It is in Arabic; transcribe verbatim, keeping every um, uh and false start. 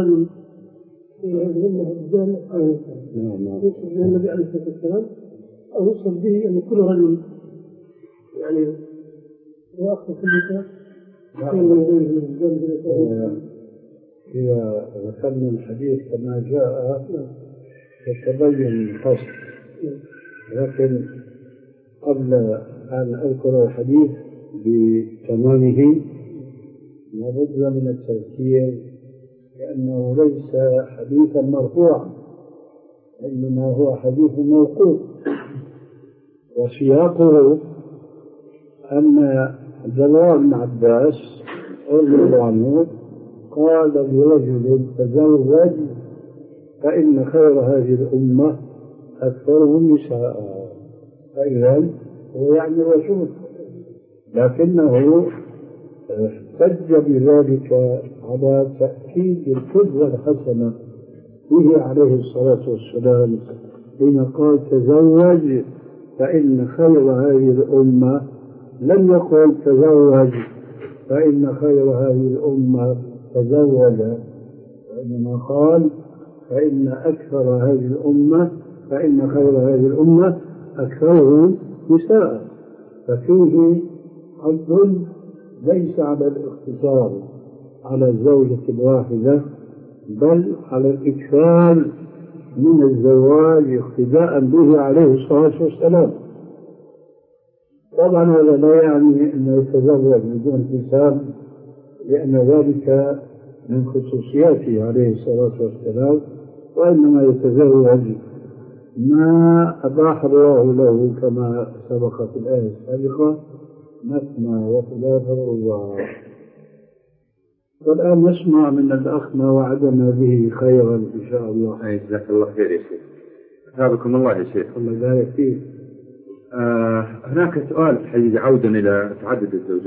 رجل يظنه الرجال أو يوصف به النبي عليه الصلاة والسلام، أو يوصف به أن كل رجل يعني هو أخذ كل إذا ذكرنا الحديث كما جاء يتبين القصد، لكن قبل أن أذكر الحديث بتمامه لابد من التذكير لأنه ليس حديثا مرفوعا، إنما هو حديث موقوف، وسياقه أن عبد الله بن عباس رضي الله عنه قال لرجل تزوج فإن خير هذه الأمة أكثرهم نساء، فإذا هو يعني الرسول، لكنه احتج بذلك على تأكيد القدوة الحسنة به عليه الصلاة والسلام حين قال تزوج فإن خير هذه الأمة، لم يقل تزوج فإن خير هذه الأمة تزوج، وإنما قال فإن أكثر هذه الأمة فإن خير هذه الأمة أكثرهم نساء، ففيه حد ليس على الاقتصار على الزوجة الواحدة بل على الإكثار من الزواج اقتداء به عليه الصلاة والسلام. طبعا هذا لا يعني أنه يتزوج بدون حساب، لأن ذلك من خصوصياته عليه الصلاة والسلام، وإنما يتزوج ما أباح الله له كما سبق في الآية السابقة مثنى وثلاث ورباع. والآن نسمع من الأخ ما وعدنا به خيرا إن شاء الله. جزاك الله خير يا شيخ. أثابكم الله يا شيخ. الله يبارك فيك. آه هناك سؤال حقيقي عودا إلى تعدد الزوجات.